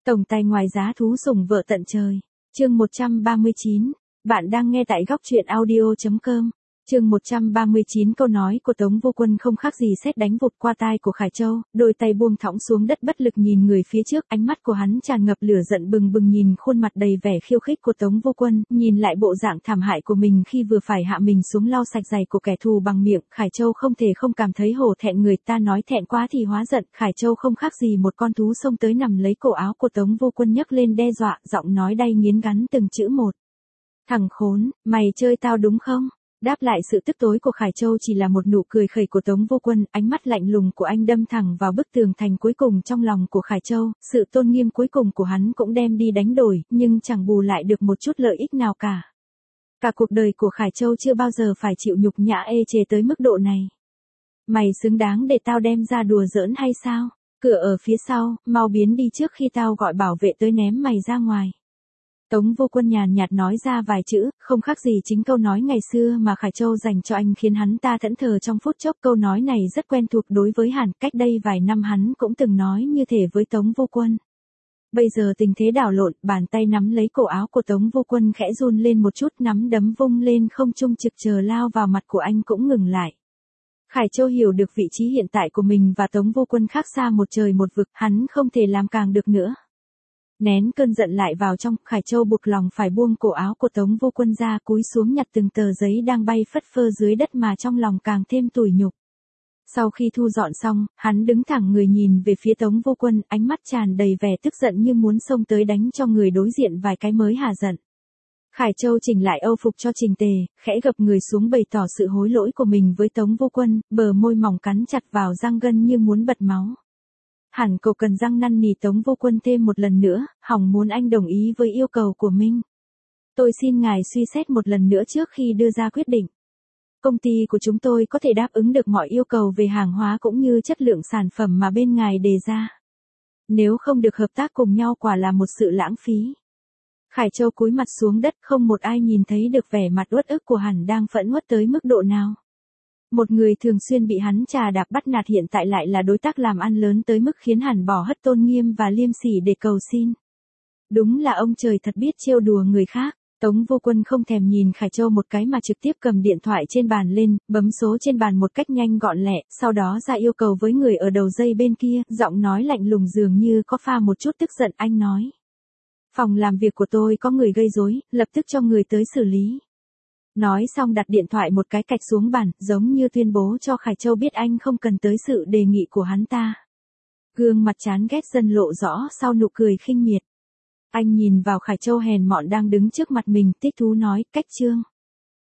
Tổng tài ngoài giá thú sủng vợ tận trời. Chương 139. Bạn đang nghe tại góc truyện audio.com. Chương 139. Câu nói của Tống Vô Quân không khác gì sét đánh vụt qua tai của Khải Châu, đôi tay buông thõng xuống đất bất lực nhìn người phía trước, ánh mắt của hắn tràn ngập lửa giận bừng bừng nhìn khuôn mặt đầy vẻ khiêu khích của Tống Vô Quân, nhìn lại bộ dạng thảm hại của mình khi vừa phải hạ mình xuống lau sạch giày của kẻ thù bằng miệng, Khải Châu không thể không cảm thấy hổ thẹn, người ta nói thẹn quá thì hóa giận, Khải Châu không khác gì một con thú xông tới nằm lấy cổ áo của Tống Vô Quân nhấc lên đe dọa, giọng nói đay nghiến gắn từng chữ một. Thằng khốn, mày chơi tao đúng không? Đáp lại sự tức tối của Khải Châu chỉ là một nụ cười khẩy của Tống Vô Quân, ánh mắt lạnh lùng của anh đâm thẳng vào bức tường thành cuối cùng trong lòng của Khải Châu, sự tôn nghiêm cuối cùng của hắn cũng đem đi đánh đổi, nhưng chẳng bù lại được một chút lợi ích nào cả. Cả cuộc đời của Khải Châu chưa bao giờ phải chịu nhục nhã ê chề tới mức độ này. Mày xứng đáng để tao đem ra đùa giỡn hay sao? Cửa ở phía sau, mau biến đi trước khi tao gọi bảo vệ tới ném mày ra ngoài. Tống Vô Quân nhàn nhạt nói ra vài chữ, không khác gì chính câu nói ngày xưa mà Khải Châu dành cho anh khiến hắn ta thẫn thờ trong phút chốc. Câu nói này rất quen thuộc đối với hắn, cách đây vài năm hắn cũng từng nói như thể với Tống Vô Quân. Bây giờ tình thế đảo lộn, bàn tay nắm lấy cổ áo của Tống Vô Quân khẽ run lên một chút, nắm đấm vung lên không trung trực chờ lao vào mặt của anh cũng ngừng lại. Khải Châu hiểu được vị trí hiện tại của mình và Tống Vô Quân khác xa một trời một vực, hắn không thể làm càng được nữa. Nén cơn giận lại vào trong, Khải Châu buộc lòng phải buông cổ áo của Tống Vô Quân ra, cúi xuống nhặt từng tờ giấy đang bay phất phơ dưới đất mà trong lòng càng thêm tủi nhục. Sau khi thu dọn xong, hắn đứng thẳng người nhìn về phía Tống Vô Quân, ánh mắt tràn đầy vẻ tức giận như muốn xông tới đánh cho người đối diện vài cái mới hả giận. Khải Châu chỉnh lại âu phục cho chỉnh tề, khẽ gập người xuống bày tỏ sự hối lỗi của mình với Tống Vô Quân, bờ môi mỏng cắn chặt vào răng gân như muốn bật máu. Hẳn cậu cần răng năn nỉ Tống Vô Quân thêm một lần nữa, hỏng muốn anh đồng ý với yêu cầu của mình. Tôi xin ngài suy xét một lần nữa trước khi đưa ra quyết định. Công ty của chúng tôi có thể đáp ứng được mọi yêu cầu về hàng hóa cũng như chất lượng sản phẩm mà bên ngài đề ra. Nếu không được hợp tác cùng nhau quả là một sự lãng phí. Khải Châu cúi mặt xuống đất, không một ai nhìn thấy được vẻ mặt uất ức của hắn đang phẫn uất tới mức độ nào. Một người thường xuyên bị hắn trà đạp bắt nạt hiện tại lại là đối tác làm ăn lớn tới mức khiến hắn bỏ hết tôn nghiêm và liêm sỉ để cầu xin. Đúng là ông trời thật biết trêu đùa người khác. Tống Vô Quân không thèm nhìn Khải Châu một cái mà trực tiếp cầm điện thoại trên bàn lên, bấm số trên bàn một cách nhanh gọn lẹ, sau đó ra yêu cầu với người ở đầu dây bên kia, giọng nói lạnh lùng dường như có pha một chút tức giận. Anh nói: phòng làm việc của tôi có người gây rối, lập tức cho người tới xử lý. Nói xong đặt điện thoại một cái cạch xuống bàn, giống như tuyên bố cho Khải Châu biết anh không cần tới sự đề nghị của hắn ta. Gương mặt chán ghét dần lộ rõ sau nụ cười khinh miệt. Anh nhìn vào Khải Châu hèn mọn đang đứng trước mặt mình, thích thú nói: cách chương.